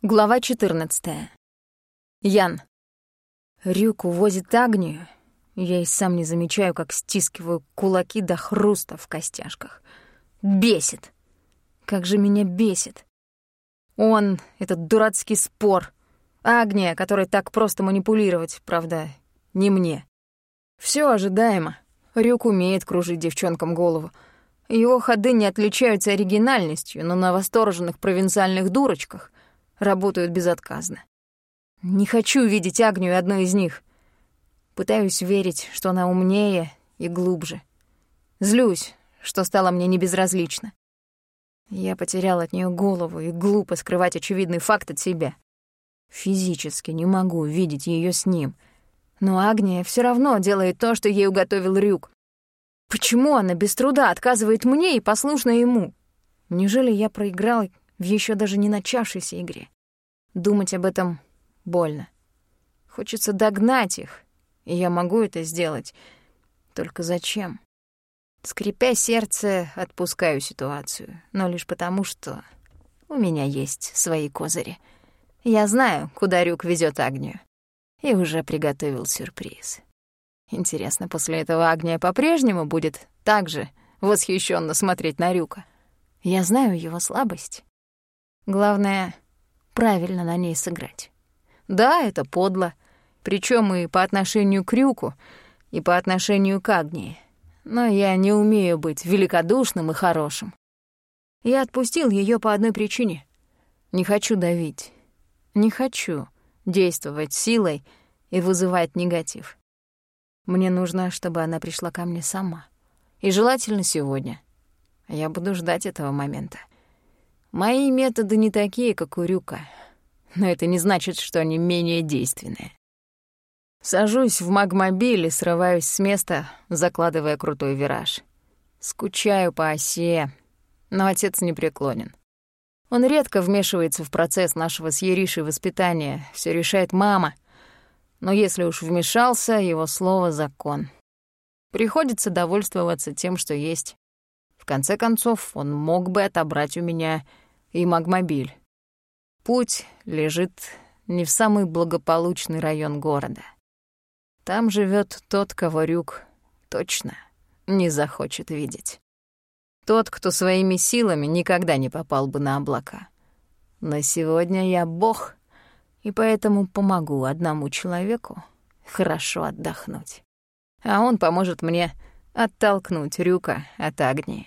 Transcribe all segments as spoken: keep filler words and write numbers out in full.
Глава четырнадцатая. Ян. Рюк увозит Агнию. Я и сам не замечаю, как стискиваю кулаки до хруста в костяшках. Бесит. Как же меня бесит. Он, этот дурацкий спор. Агния, которой так просто манипулировать, правда, не мне. Всё ожидаемо. Рюк умеет кружить девчонкам голову. Его ходы не отличаются оригинальностью, но на восторженных провинциальных дурочках работают безотказно. Не хочу видеть Агнию одной из них. Пытаюсь верить, что она умнее и глубже. Злюсь, что стало мне небезразлично. Я потерял от неё голову, и глупо скрывать очевидный факт от себя. Физически не могу видеть её с ним. Но Агния всё равно делает то, что ей уготовил Рюк. Почему она без труда отказывает мне и послушна ему? Неужели я проиграл в ещё даже не начавшейся игре? Думать об этом больно. Хочется догнать их, и я могу это сделать. Только зачем? Скрипя сердце, отпускаю ситуацию, но лишь потому, что у меня есть свои козыри. Я знаю, куда Рюк везёт Агнию, и уже приготовил сюрприз. Интересно, после этого Агния по-прежнему будет так же восхищённо смотреть на Рюка? Я знаю его слабость. Главное — правильно на ней сыграть. Да, это подло, причём и по отношению к Рюку, и по отношению к Агнии. Но я не умею быть великодушным и хорошим. Я отпустил её по одной причине. Не хочу давить. Не хочу действовать силой и вызывать негатив. Мне нужно, чтобы она пришла ко мне сама. И желательно сегодня. Я буду ждать этого момента. Мои методы не такие, как у Рюка, но это не значит, что они менее действенные. Сажусь в магмобиль и срываюсь с места, закладывая крутой вираж. Скучаю по осе, но отец не преклонен. Он редко вмешивается в процесс нашего с Еришей воспитания, всё решает мама. Но если уж вмешался, его слово — закон. Приходится довольствоваться тем, что есть. В конце концов, он мог бы отобрать у меня и магмобиль. Путь лежит не в самый благополучный район города. Там живёт тот, кого Рюк точно не захочет видеть. Тот, кто своими силами никогда не попал бы на облака. Но сегодня я бог, и поэтому помогу одному человеку хорошо отдохнуть. А он поможет мне оттолкнуть Рюка от Агнии.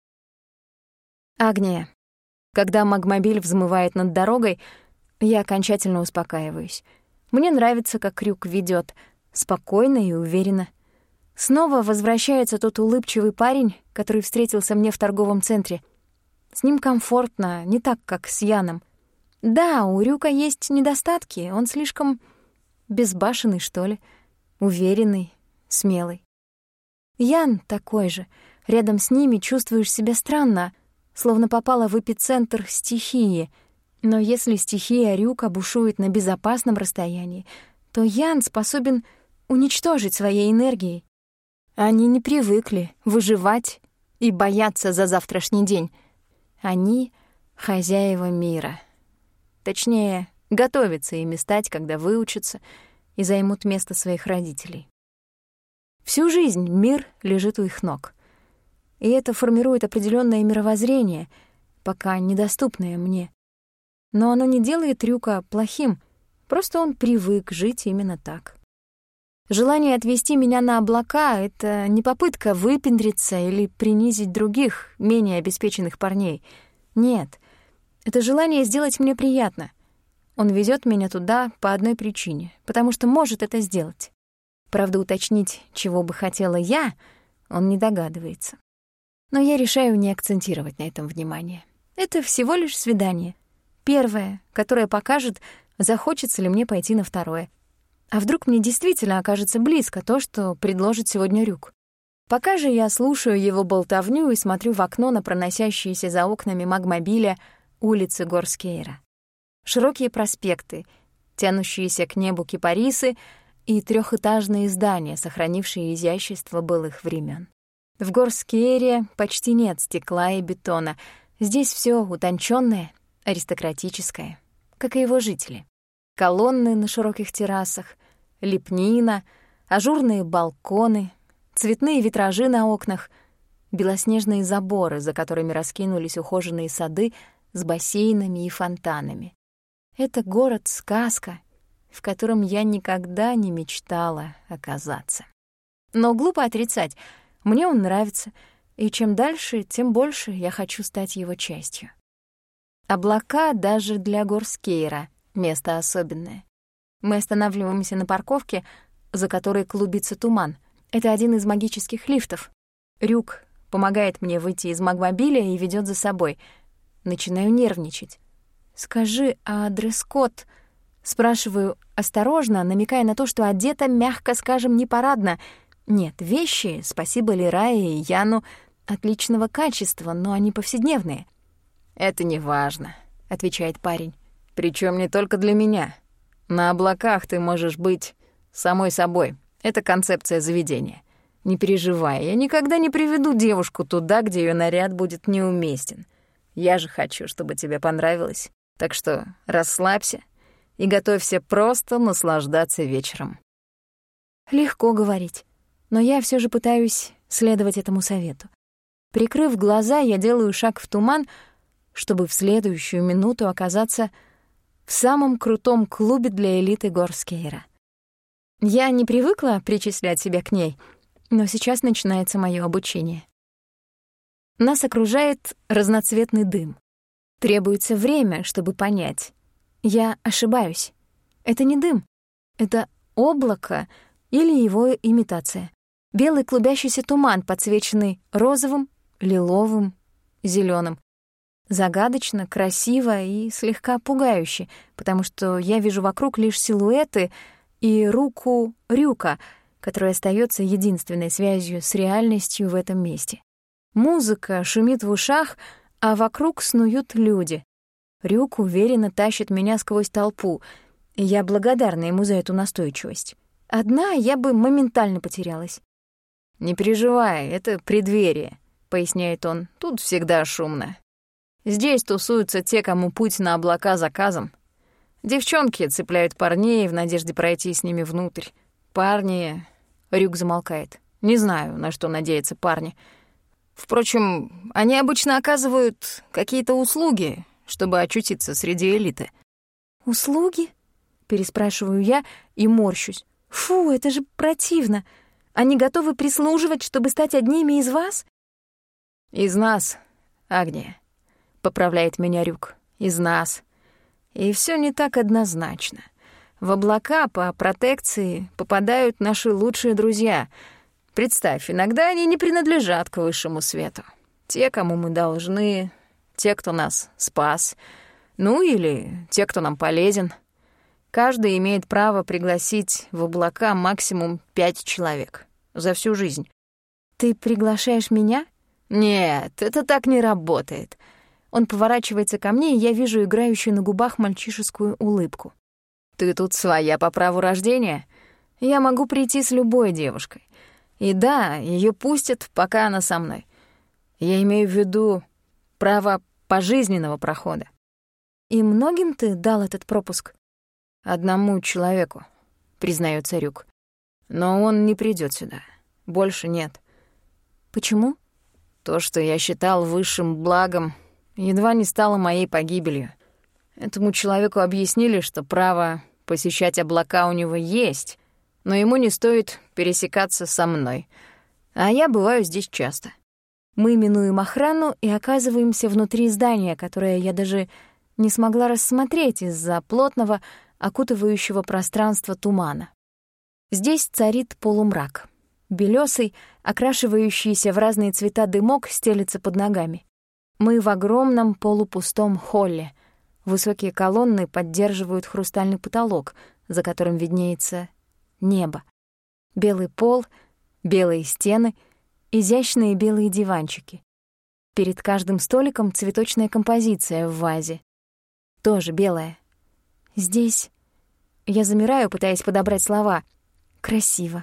Агния. Когда магмобиль взмывает над дорогой, я окончательно успокаиваюсь. Мне нравится, как Рюк ведёт, спокойно и уверенно. Снова возвращается тот улыбчивый парень, который встретился мне в торговом центре. С ним комфортно, не так, как с Яном. Да, у Рюка есть недостатки, он слишком безбашенный, что ли, уверенный, смелый. Ян такой же. Рядом с ними чувствуешь себя странно, словно попала в эпицентр стихии. Но если стихия Рюка бушует на безопасном расстоянии, то Ян способен уничтожить своей энергией. Они не привыкли выживать и бояться за завтрашний день. Они — хозяева мира. Точнее, готовятся ими стать, когда выучатся и займут место своих родителей. Всю жизнь мир лежит у их ног. И это формирует определённое мировоззрение, пока недоступное мне. Но оно не делает Рюка плохим, просто он привык жить именно так. Желание отвести меня на облака — это не попытка выпендриться или принизить других, менее обеспеченных парней. Нет, это желание сделать мне приятно. Он везёт меня туда по одной причине, потому что может это сделать. Правда, уточнить, чего бы хотела я, он не догадывается. Но я решаю не акцентировать на этом внимание. Это всего лишь свидание. Первое, которое покажет, захочется ли мне пойти на второе. А вдруг мне действительно окажется близко то, что предложит сегодня Рюк? Пока же я слушаю его болтовню и смотрю в окно на проносящиеся за окнами магмобиля улицы Горскейра. Широкие проспекты, тянущиеся к небу кипарисы и трёхэтажные здания, сохранившие изящество былых времён. В Горскейре почти нет стекла и бетона. Здесь всё утончённое, аристократическое, как и его жители. Колонны на широких террасах, лепнина, ажурные балконы, цветные витражи на окнах, белоснежные заборы, за которыми раскинулись ухоженные сады с бассейнами и фонтанами. Это город-сказка, в котором я никогда не мечтала оказаться. Но глупо отрицать, мне он нравится, и чем дальше, тем больше я хочу стать его частью. Облака даже для Горскейра — место особенное. Мы останавливаемся на парковке, за которой клубится туман. Это один из магических лифтов. Рюк помогает мне выйти из магмобиля и ведёт за собой. Начинаю нервничать. «Скажи, а дресс-код?» Спрашиваю осторожно, намекая на то, что одета, мягко скажем, не парадно. Нет, вещи, спасибо Лерае и Яну, отличного качества, но они повседневные. «Это не важно», — отвечает парень. «Причём не только для меня. На облаках ты можешь быть самой собой. Это концепция заведения. Не переживай, я никогда не приведу девушку туда, где её наряд будет неуместен. Я же хочу, чтобы тебе понравилось. Так что расслабься и готовься просто наслаждаться вечером». Легко говорить, но я всё же пытаюсь следовать этому совету. Прикрыв глаза, я делаю шаг в туман, чтобы в следующую минуту оказаться в самом крутом клубе для элиты Горскейра. Я не привыкла причислять себя к ней, но сейчас начинается моё обучение. Нас окружает разноцветный дым. Требуется время, чтобы понять. Я ошибаюсь. Это не дым. Это облако или его имитация. Белый клубящийся туман, подсвеченный розовым, лиловым, зелёным. Загадочно, красиво и слегка пугающе, потому что я вижу вокруг лишь силуэты и руку Рюка, которая остаётся единственной связью с реальностью в этом месте. Музыка шумит в ушах, а вокруг снуют люди. Рюк уверенно тащит меня сквозь толпу, и я благодарна ему за эту настойчивость. Одна я бы моментально потерялась. «Не переживай, это преддверие», — поясняет он. «Тут всегда шумно. Здесь тусуются те, кому путь на облака заказан. Девчонки цепляют парней в надежде пройти с ними внутрь. Парни...» — Рюк замолкает. «Не знаю, на что надеются парни. Впрочем, они обычно оказывают какие-то услуги, чтобы очутиться среди элиты». «Услуги?» — переспрашиваю я и морщусь. «Фу, это же противно. Они готовы прислуживать, чтобы стать одними из вас?» «Из нас, Агния», — поправляет меня Рюк. «Из нас. И всё не так однозначно. В облака по протекции попадают наши лучшие друзья. Представь, иногда они не принадлежат к высшему свету. Те, кому мы должны, те, кто нас спас, ну или те, кто нам полезен. Каждый имеет право пригласить в облака максимум пять человек за всю жизнь». «Ты приглашаешь меня?» «Нет, это так не работает». Он поворачивается ко мне, и я вижу играющую на губах мальчишескую улыбку. «Ты тут своя по праву рождения. Я могу прийти с любой девушкой. И да, её пустят, пока она со мной. Я имею в виду право пожизненного прохода». «И многим ты дал этот пропуск?» «Одному человеку», — признаётся Рюк. «Но он не придёт сюда. Больше нет». «Почему?» «То, что я считал высшим благом, едва не стало моей погибелью. Этому человеку объяснили, что право посещать облака у него есть, но ему не стоит пересекаться со мной. А я бываю здесь часто». Мы минуем охрану и оказываемся внутри здания, которое я даже не смогла рассмотреть из-за плотного, окутывающего пространства тумана. Здесь царит полумрак. Белёсый, окрашивающийся в разные цвета дымок стелется под ногами. Мы в огромном полупустом холле. Высокие колонны поддерживают хрустальный потолок, за которым виднеется небо. Белый пол, белые стены, изящные белые диванчики. Перед каждым столиком цветочная композиция в вазе. Тоже белая. Здесь... Я замираю, пытаясь подобрать слова. Красиво.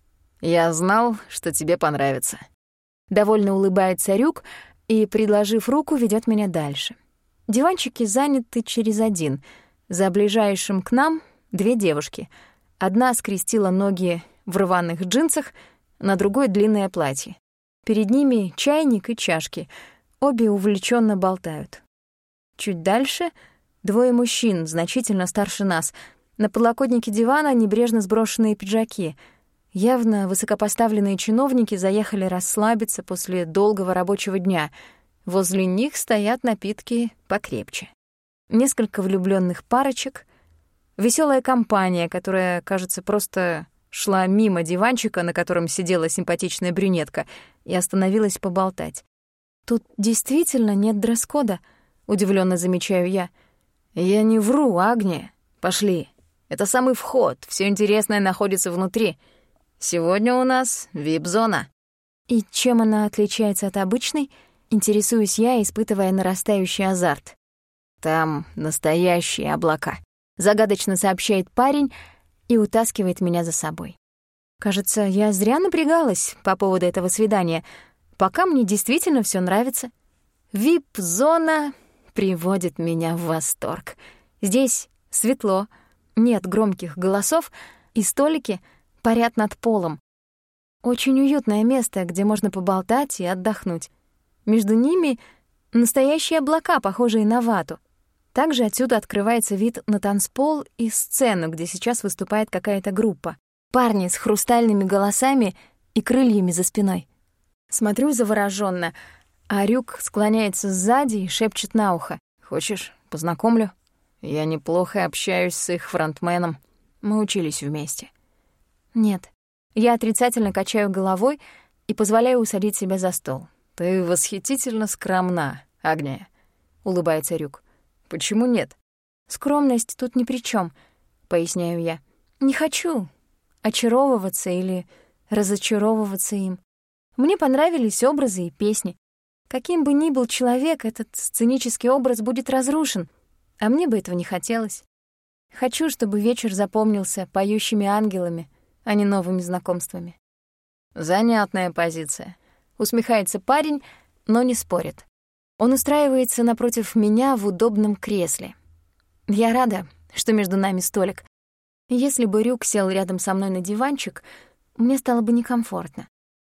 «Я знал, что тебе понравится». Довольно улыбается Рюк и, предложив руку, ведёт меня дальше. Диванчики заняты через один. За ближайшим к нам две девушки. Одна скрестила ноги в рваных джинсах, на другой — длинное платье. Перед ними чайник и чашки. Обе увлеченно болтают. Чуть дальше — двое мужчин, значительно старше нас. На подлокотнике дивана небрежно сброшенные пиджаки. Явно высокопоставленные чиновники заехали расслабиться после долгого рабочего дня. Возле них стоят напитки покрепче. Несколько влюблённых парочек, весёлая компания, которая, кажется, просто шла мимо диванчика, на котором сидела симпатичная брюнетка, и остановилась поболтать. «Тут действительно нет дресс-кода», — удивлённо замечаю я. «Я не вру, Агния. Пошли. Это самый вход, всё интересное находится внутри. Сегодня у нас вип-зона». «И чем она отличается от обычной?» — интересуюсь я, испытывая нарастающий азарт. «Там настоящие облака», — загадочно сообщает парень и утаскивает меня за собой. Кажется, я зря напрягалась по поводу этого свидания, пока мне действительно всё нравится. вип-зона приводит меня в восторг. Здесь светло, нет громких голосов, и столики парят над полом. Очень уютное место, где можно поболтать и отдохнуть. Между ними настоящие облака, похожие на вату. Также отсюда открывается вид на танцпол и сцену, где сейчас выступает какая-то группа. Парни с хрустальными голосами и крыльями за спиной. Смотрю заворожённо, а Рюк склоняется сзади и шепчет на ухо. «Хочешь, познакомлю? Я неплохо общаюсь с их фронтменом. Мы учились вместе». «Нет». Я отрицательно качаю головой и позволяю усадить себя за стол. «Ты восхитительно скромна, Агния», — улыбается Рюк. «Почему нет?» «Скромность тут ни при чём», — поясняю я. «Не хочу очаровываться или разочаровываться им. Мне понравились образы и песни. Каким бы ни был человек, этот сценический образ будет разрушен, а мне бы этого не хотелось. Хочу, чтобы вечер запомнился поющими ангелами, а не новыми знакомствами». «Занятная позиция», — усмехается парень, но не спорит. Он устраивается напротив меня в удобном кресле. Я рада, что между нами столик. Если бы Рюк сел рядом со мной на диванчик, мне стало бы некомфортно.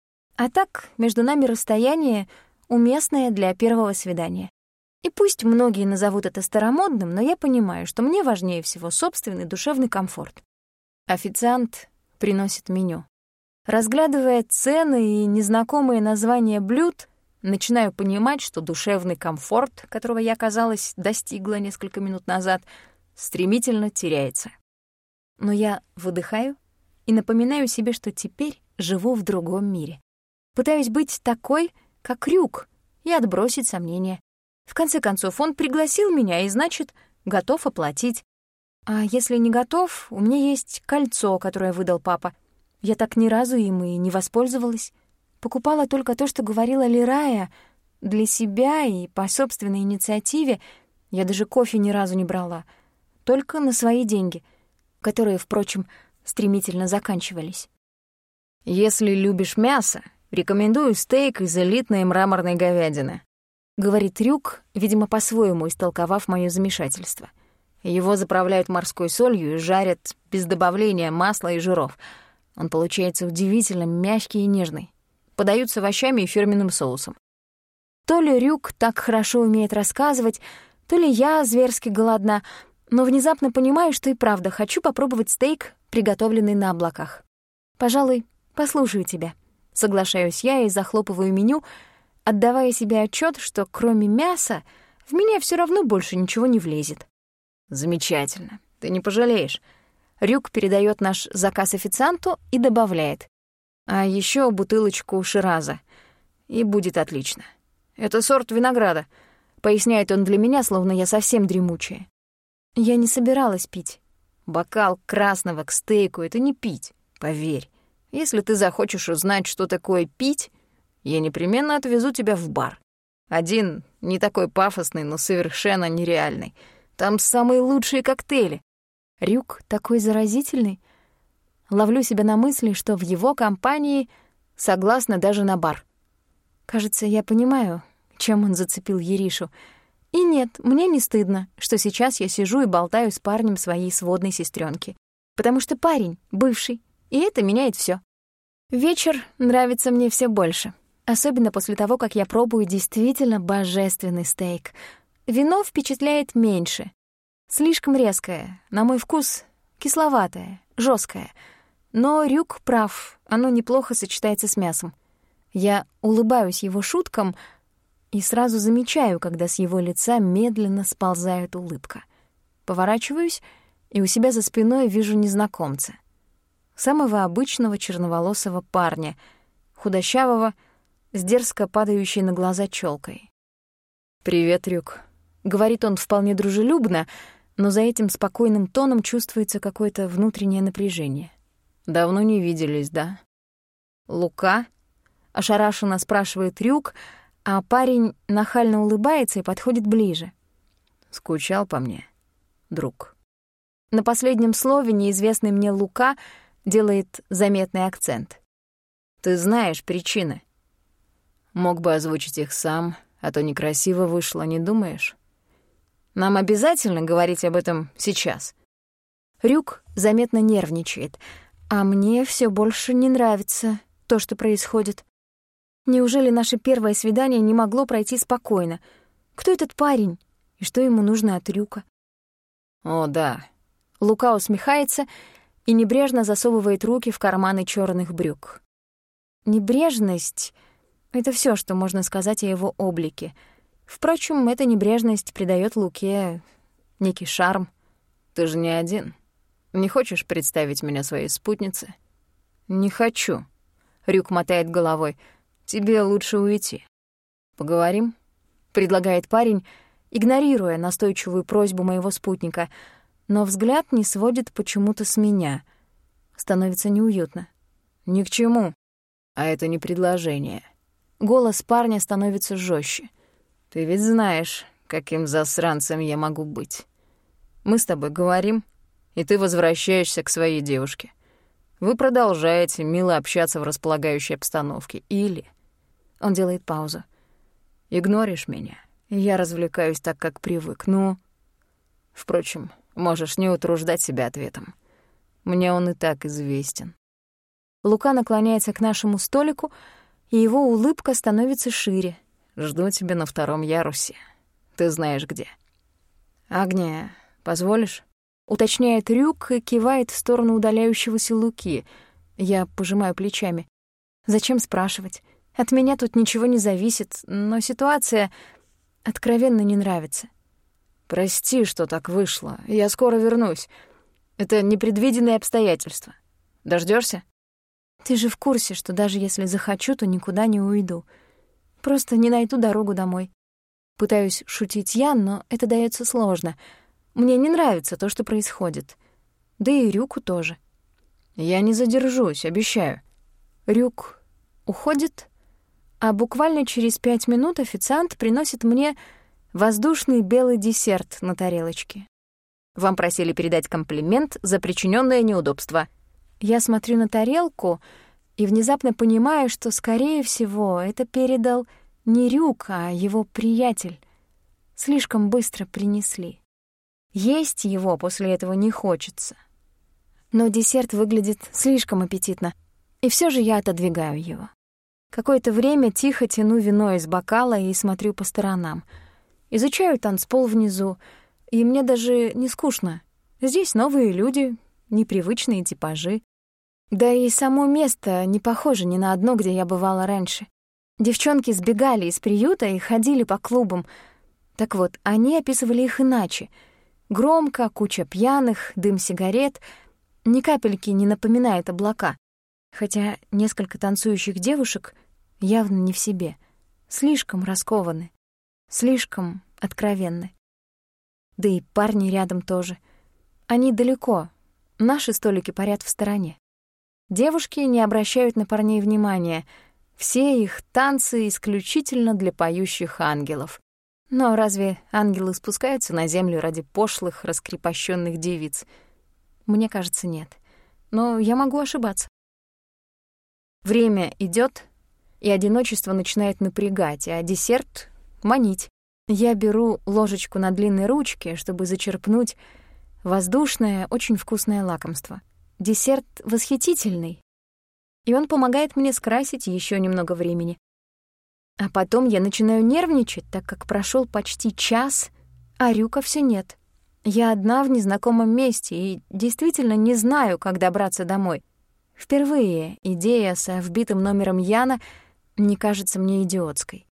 А так, между нами расстояние, уместное для первого свидания. И пусть многие назовут это старомодным, но я понимаю, что мне важнее всего собственный душевный комфорт. Официант приносит меню. Разглядывая цены и незнакомые названия блюд, начинаю понимать, что душевный комфорт, которого я, казалось, достигла несколько минут назад, стремительно теряется. Но я выдыхаю и напоминаю себе, что теперь живу в другом мире. Пытаюсь быть такой, как Рюк, и отбросить сомнения. В конце концов, он пригласил меня и, значит, готов оплатить. А если не готов, у меня есть кольцо, которое выдал папа. Я так ни разу им и не воспользовалась. Покупала только то, что говорила Лирая, для себя и по собственной инициативе. Я даже кофе ни разу не брала. Только на свои деньги, которые, впрочем, стремительно заканчивались. «Если любишь мясо, рекомендую стейк из элитной мраморной говядины», — говорит Рюк, видимо, по-своему истолковав моё замешательство. Его заправляют морской солью и жарят без добавления масла и жиров. Он получается удивительно мягкий и нежный. Подают с овощами и фирменным соусом. То ли Рюк так хорошо умеет рассказывать, то ли я зверски голодна, но внезапно понимаю, что и правда хочу попробовать стейк, приготовленный на облаках. «Пожалуй, послушаю тебя», — соглашаюсь я и захлопываю меню, отдавая себе отчет, что кроме мяса в меня все равно больше ничего не влезет. «Замечательно, ты не пожалеешь». Рюк передает наш заказ официанту и добавляет: «А еще бутылочку шираза, и будет отлично. Это сорт винограда», — поясняет он для меня, словно я совсем дремучая. Я не собиралась пить. Бокал красного к стейку — это не пить, поверь. Если ты захочешь узнать, что такое пить, я непременно отвезу тебя в бар. Один не такой пафосный, но совершенно нереальный. Там самые лучшие коктейли. Рюк такой заразительный. Ловлю себя на мысли, что в его компании согласна даже на бар. Кажется, я понимаю, чем он зацепил Еришу. И нет, мне не стыдно, что сейчас я сижу и болтаю с парнем своей сводной сестренки, потому что парень бывший, и это меняет все. Вечер нравится мне все больше, особенно после того, как я пробую действительно божественный стейк. Вино впечатляет меньше. Слишком резкое, на мой вкус, кисловатое, жесткое. Но Рюк прав, оно неплохо сочетается с мясом. Я улыбаюсь его шуткам и сразу замечаю, когда с его лица медленно сползает улыбка. Поворачиваюсь и у себя за спиной вижу незнакомца. Самого обычного черноволосого парня, худощавого, с дерзко падающей на глаза челкой. «Привет, Рюк», — говорит он вполне дружелюбно, но за этим спокойным тоном чувствуется какое-то внутреннее напряжение. «Давно не виделись, да?» «Лука?» — ошарашенно спрашивает Рюк, а парень нахально улыбается и подходит ближе. «Скучал по мне, друг?» На последнем слове неизвестный мне Лука делает заметный акцент. «Ты знаешь причины. Мог бы озвучить их сам, а то некрасиво вышло, не думаешь? Нам обязательно говорить об этом сейчас?» Рюк заметно нервничает, а мне все больше не нравится то, что происходит. Неужели наше первое свидание не могло пройти спокойно? Кто этот парень и что ему нужно от Рюка? «О, да». Лука усмехается и небрежно засовывает руки в карманы черных брюк. Небрежность — это все, что можно сказать о его облике. Впрочем, эта небрежность придает Луке некий шарм. «Ты же не один. Не хочешь представить меня своей спутнице?» «Не хочу», — Рюк мотает головой. «Тебе лучше уйти. Поговорим?» — предлагает парень, игнорируя настойчивую просьбу моего спутника, но взгляд не сводит почему-то с меня. Становится неуютно. «Ни к чему. А это не предложение». Голос парня становится жестче. «Ты ведь знаешь, каким засранцем я могу быть. Мы с тобой говорим, и ты возвращаешься к своей девушке. Вы продолжаете мило общаться в располагающей обстановке. Или...» Он делает паузу. «Игноришь меня, и я развлекаюсь так, как привык. Ну...» Впрочем, можешь не утруждать себя ответом. Мне он и так известен. Лука наклоняется к нашему столику, и его улыбка становится шире. «Жду тебя на втором ярусе. Ты знаешь где». «Агния, позволишь?» Уточняет Рюк и кивает в сторону удаляющегося Луки. Я пожимаю плечами. Зачем спрашивать? От меня тут ничего не зависит, но ситуация откровенно не нравится. «Прости, что так вышло. Я скоро вернусь. Это непредвиденные обстоятельства. Дождёшься?» «Ты же в курсе, что даже если захочу, то никуда не уйду. Просто не найду дорогу домой». Пытаюсь шутить я, но это даётся сложно. Мне не нравится то, что происходит. Да и Рюку тоже. «Я не задержусь, обещаю». Рюк уходит, а буквально через пять минут официант приносит мне воздушный белый десерт на тарелочке. «Вам просили передать комплимент за причиненное неудобство». Я смотрю на тарелку и внезапно понимаю, что, скорее всего, это передал не Рюк, а его приятель. Слишком быстро принесли. Есть его после этого не хочется. Но десерт выглядит слишком аппетитно, и все же я отодвигаю его. Какое-то время тихо тяну вино из бокала и смотрю по сторонам. Изучаю танцпол внизу, и мне даже не скучно. Здесь новые люди, непривычные типажи. Да и само место не похоже ни на одно, где я бывала раньше. Девчонки сбегали из приюта и ходили по клубам. Так вот, они описывали их иначе. Громко, куча пьяных, дым сигарет. Ни капельки не напоминает облака. Хотя несколько танцующих девушек явно не в себе. Слишком раскованы. Слишком откровенны. Да и парни рядом тоже. Они далеко. Наши столики парят в стороне. Девушки не обращают на парней внимания. Все их танцы исключительно для поющих ангелов. Но разве ангелы спускаются на землю ради пошлых, раскрепощенных девиц? Мне кажется, нет. Но я могу ошибаться. Время идет, и одиночество начинает напрягать, а десерт — манить. Я беру ложечку на длинной ручке, чтобы зачерпнуть воздушное, очень вкусное лакомство. Десерт восхитительный, и он помогает мне скрасить еще немного времени. А потом я начинаю нервничать, так как прошел почти час, а Рюка все нет. Я одна в незнакомом месте и действительно не знаю, как добраться домой. Впервые идея со вбитым номером Яна не кажется мне идиотской.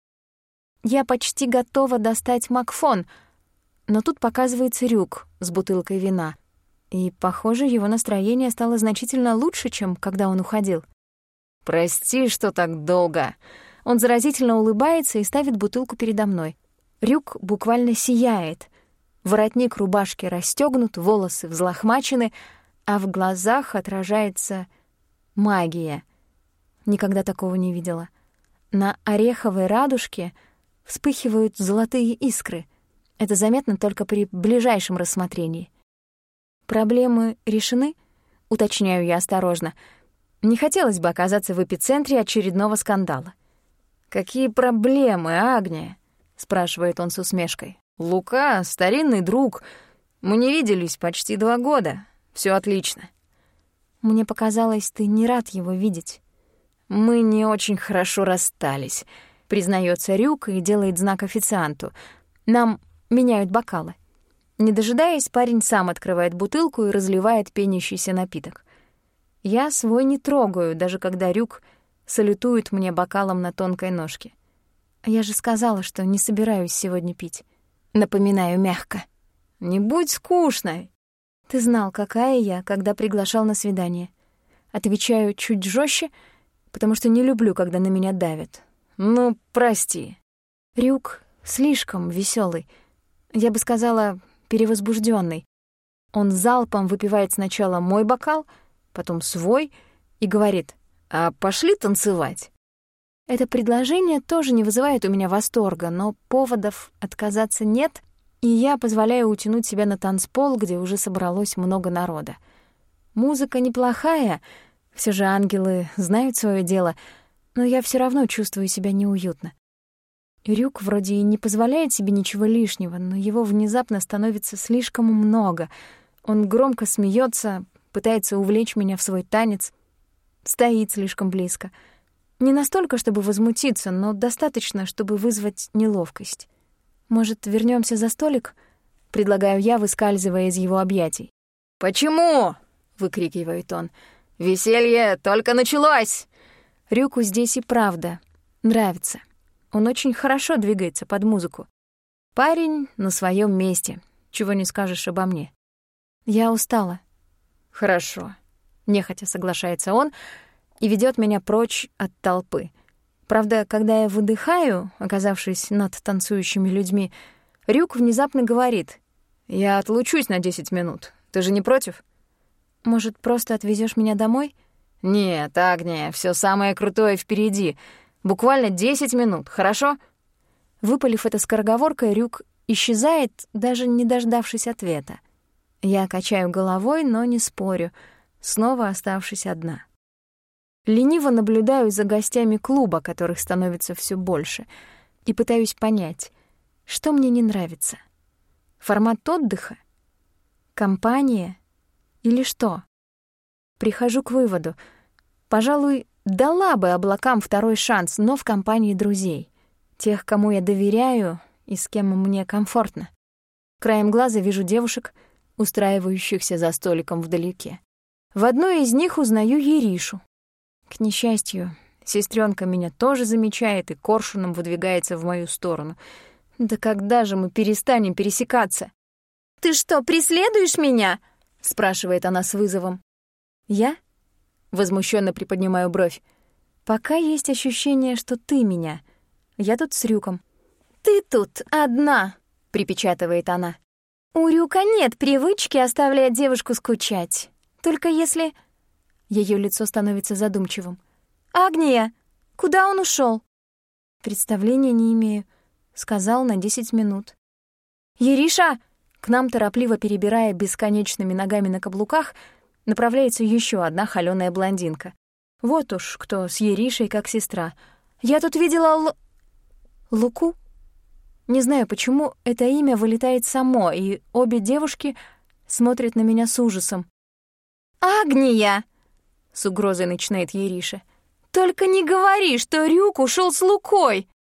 Я почти готова достать Макфон, но тут показывается Рюк с бутылкой вина, и, похоже, его настроение стало значительно лучше, чем когда он уходил. «Прости, что так долго». Он заразительно улыбается и ставит бутылку передо мной. Рюк буквально сияет. Воротник рубашки расстёгнут, волосы взлохмачены, а в глазах отражается магия. Никогда такого не видела. На ореховой радужке вспыхивают золотые искры. Это заметно только при ближайшем рассмотрении. «Проблемы решены?» — уточняю я осторожно. Не хотелось бы оказаться в эпицентре очередного скандала. «Какие проблемы, Агния?» — спрашивает он с усмешкой. «Лука — старинный друг. Мы не виделись почти два года. Всё отлично». «Мне показалось, ты не рад его видеть». «Мы не очень хорошо расстались», — признается Рюк и делает знак официанту. Нам меняют бокалы. Не дожидаясь, парень сам открывает бутылку и разливает пенящийся напиток. Я свой не трогаю, даже когда Рюк салютует мне бокалом на тонкой ножке. Я же сказала, что не собираюсь сегодня пить. Напоминаю мягко. «Не будь скучной». Ты знал, какая я, когда приглашал на свидание. Отвечаю чуть жестче, потому что не люблю, когда на меня давят. «Ну, прости». Рюк слишком веселый. Я бы сказала, перевозбужденный. Он залпом выпивает сначала мой бокал, потом свой и говорит: «А пошли танцевать?» Это предложение тоже не вызывает у меня восторга, но поводов отказаться нет, и я позволяю утянуть себя на танцпол, где уже собралось много народа. Музыка неплохая, все же ангелы знают свое дело, но я все равно чувствую себя неуютно. Рюк вроде и не позволяет себе ничего лишнего, но его внезапно становится слишком много. Он громко смеется, пытается увлечь меня в свой танец, стоит слишком близко. Не настолько, чтобы возмутиться, но достаточно, чтобы вызвать неловкость. «Может, вернемся за столик?» — предлагаю я, выскальзывая из его объятий. «Почему?» — выкрикивает он. «Веселье только началось!» Рюку здесь и правда нравится. Он очень хорошо двигается под музыку. Парень на своем месте, чего не скажешь обо мне. Я устала. «Хорошо», — нехотя соглашается он и ведет меня прочь от толпы. Правда, когда я выдыхаю, оказавшись над танцующими людьми, Рюк внезапно говорит: «Я отлучусь на десять минут. Ты же не против?» «Может, просто отвезешь меня домой?» «Нет, Агния, всё самое крутое впереди. Буквально десять минут, хорошо?» Выпалив это скороговоркой, Рюк исчезает, даже не дождавшись ответа. Я качаю головой, но не спорю, снова оставшись одна. Лениво наблюдаю за гостями клуба, которых становится всё больше, и пытаюсь понять, что мне не нравится. Формат отдыха? Компания? Или что? Прихожу к выводу. Пожалуй, дала бы облакам второй шанс, но в компании друзей. Тех, кому я доверяю и с кем мне комфортно. Краем глаза вижу девушек, устраивающихся за столиком вдалеке. В одной из них узнаю Еришу. К несчастью, сестренка меня тоже замечает и коршуном выдвигается в мою сторону. Да когда же мы перестанем пересекаться? «Ты что, преследуешь меня?» — спрашивает она с вызовом. «Я?» — возмущенно приподнимаю бровь. «Пока есть ощущение, что ты меня. Я тут с Рюком». «Ты тут одна», — припечатывает она. «У Рюка нет привычки оставлять девушку скучать. Только если...» Её лицо становится задумчивым. «Агния, куда он ушёл?» «Представления не имею. Сказал на десять минут». «Ериша!» К нам, торопливо перебирая бесконечными ногами на каблуках, направляется ещё одна холёная блондинка. Вот уж кто с Еришей как сестра. «Я тут видела Л... Луку?» Не знаю, почему это имя вылетает само, и обе девушки смотрят на меня с ужасом. «Агния!» — с угрозой начинает Ериша. «Только не говори, что Рюк ушел с Лукой!»